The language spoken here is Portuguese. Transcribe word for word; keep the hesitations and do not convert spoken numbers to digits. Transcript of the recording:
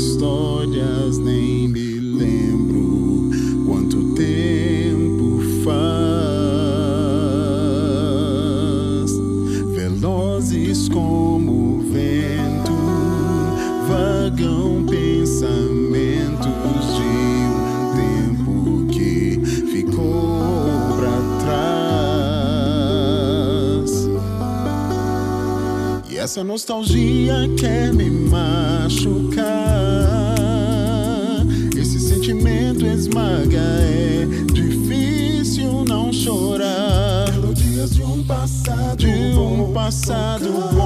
histórias, nem me lembro quanto tempo faz. Velozes como o vento, vagam pensamentos de um tempo que ficou pra trás. E essa nostalgia quer me machucar. Esse sentimento esmaga, é difícil não chorar. Melodias de um passado, de um passado